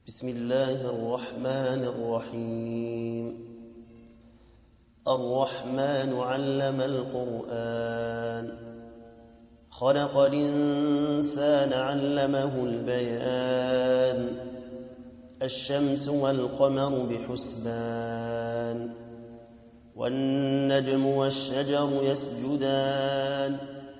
بسم الله الرحمن الرحيم. الرحمن علم القرآن، خلق الإنسان علمه البيان. الشمس والقمر بحسبان، والنجم والشجر يسجدان.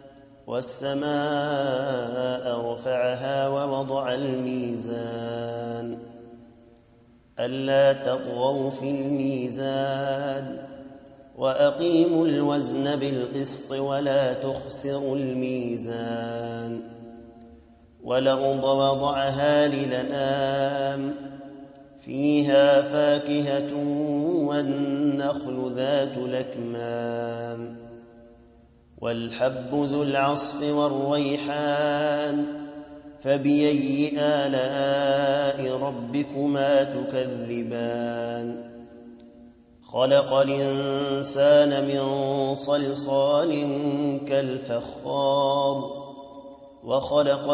والسماء رفعها ووضع الميزان، ألا تطغوا في الميزان، وأقيموا الوزن بالقسط ولا تخسروا الميزان. والأرض وضعها للأنام، فيها فاكهة والنخل ذات الأكمام، والحب ذو العصف والريحان. فبأي آلاء ربكما تكذبان؟ خلق الإنسان من صلصال كالفخار، وخلق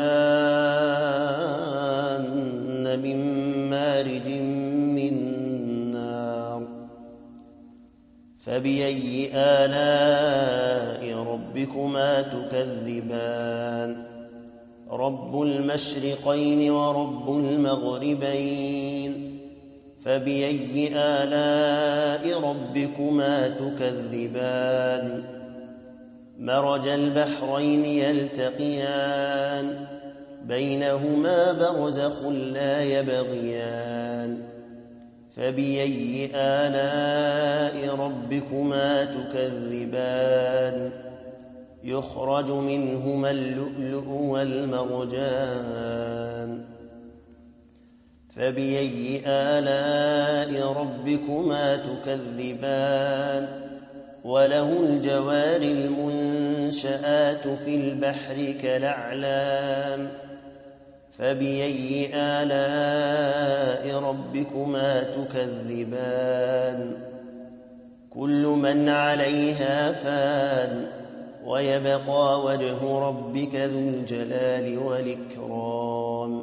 الجان من مارج من نار. فبأي آلاء ربكما تكذبان؟ رب المشرقين ورب المغربين. فبأي آلاء ربكما تكذبان؟ مرج البحرين يلتقيان، بينهما برزخ لا يبغيان. فبأي آلاء ربكما تكذبان؟ يخرج منهما اللؤلؤ والمرجان. فبأي آلاء ربكما تكذبان؟ وله الجوار المنشآت في البحر كالأعلام. فبأي آلاء ربكما تكذبان؟ كل من عليها فان، ويبقى وجه ربك ذو الجلال والإكرام.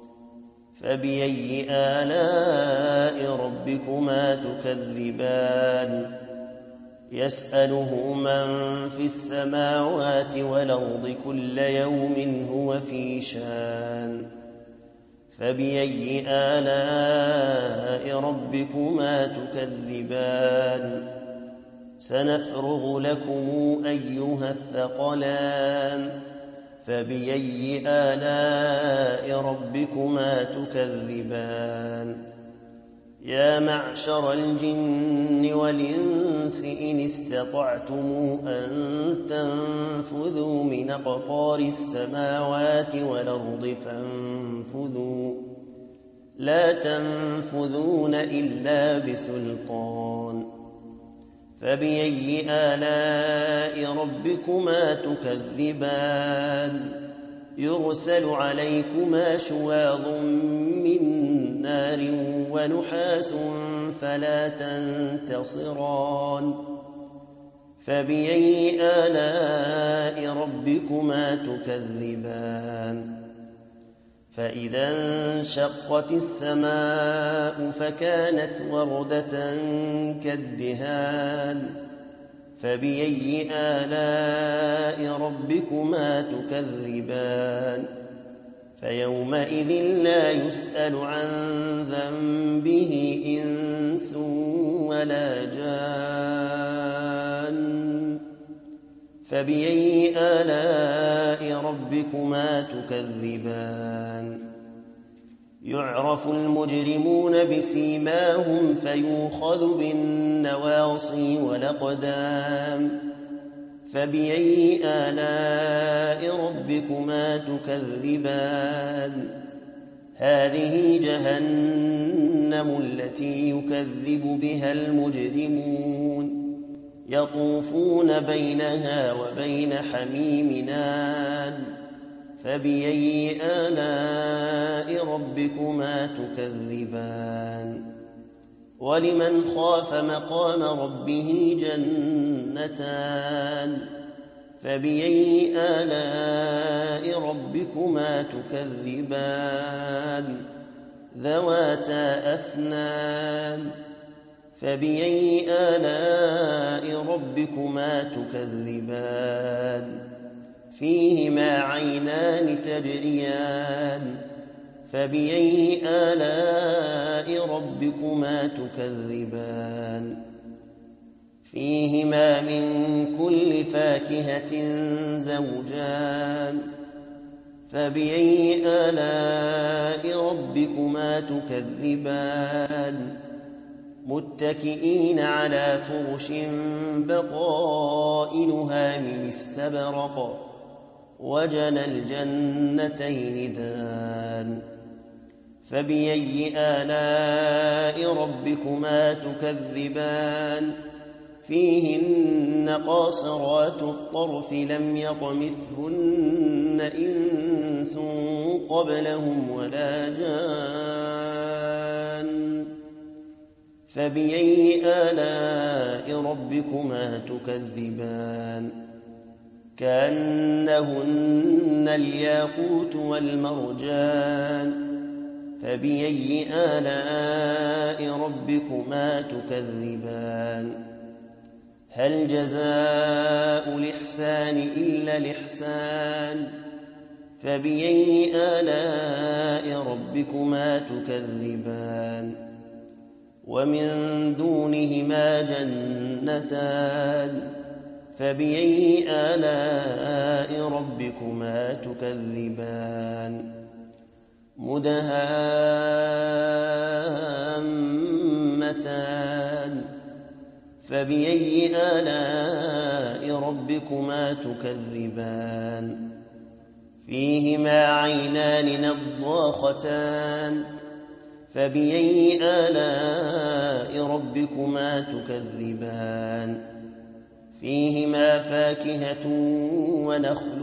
فبأي آلاء ربكما تكذبان؟ يسأله من في السماوات والأرض كل يوم هو في شان. فبأي آلاء ربكما تكذبان؟ سنفرغ لكم أيها الثقلان. فبأي آلاء ربكما تكذبان؟ يا معشر الجن والإنس إن استطعتم أن تنفذوا من أقطار السماوات والأرض فانفذوا، لا تنفذون إلا بسلطان. فبأي آلاء ربكما تكذبان؟ يرسل عليكما شواظ من نار ونحاس فلا تنتصران. فبأي آلاء ربكما تكذبان؟ فإذا انشقت السماء فكانت وردة كالدهان. فبأي آلاء ربكما تكذبان؟ فيومئذ لا يسأل عن ذنبه إنس ولا جان. فبأي آلاء ربكما تكذبان؟ يعرف المجرمون بسيماهم فيؤخذ بالنواصي والأقدام. فبأي آلاء ربكما تكذبان؟ هذه جهنم التي يكذب بها المجرمون، يطوفون بينها وبين حميم آن. فبأي آلاء ربكما تكذبان؟ ولمن خاف مقام ربه جنتان. فبأي آلاء ربكما تكذبان؟ ذواتا أفنان فبأي آلاء ربكما تكذبان فيهما عينان تجريان فبأي آلاء ربكما تكذبان فيهما من كل فاكهة زوجان فبأي آلاء ربكما تكذبان متكئين على فرش بطائنها من استبرق وجنى الجنتين دان فبأي آلاء ربكما تكذبان فيهن قاصرات الطرف لم يطمثهن إنس قبلهم ولا جان فبأي آلاء ربكما تكذبان كأنهن الياقوت والمرجان فبأي آلاء ربكما تكذبان هل جزاء الإحسان إلا الإحسان فبأي آلاء ربكما تكذبان ومن دونهما جنتان فبأي آلاء ربكما تكذبان مدهامتان فبأي آلاء ربكما تكذبان فيهما عينان نضاختان فبأي آلاء ربكما تكذبان فيهما فاكهة ونخل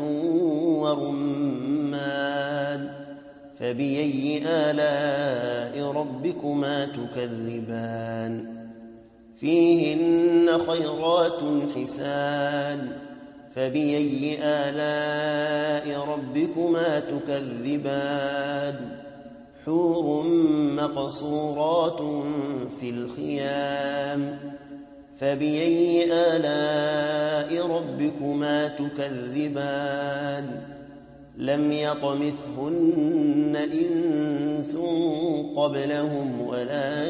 ورمان فبأي آلاء ربكما تكذبان فيهن خيرات حسان فبأي آلاء ربكما تكذبان حور مقصورات في الخيام فبأي آلاء ربكما تكذبان لم يطمثهن إنس قبلهم ولا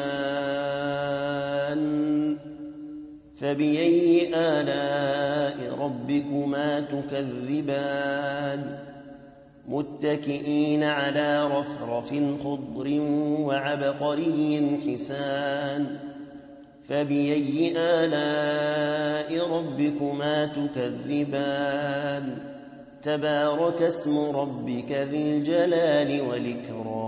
جان فبأي آلاء ربكما تكذبان متكئين على رفرف خضر وعبقري حسان فبأي آلاء ربكما تكذبان تبارك اسم ربك ذي الجلال والإكرام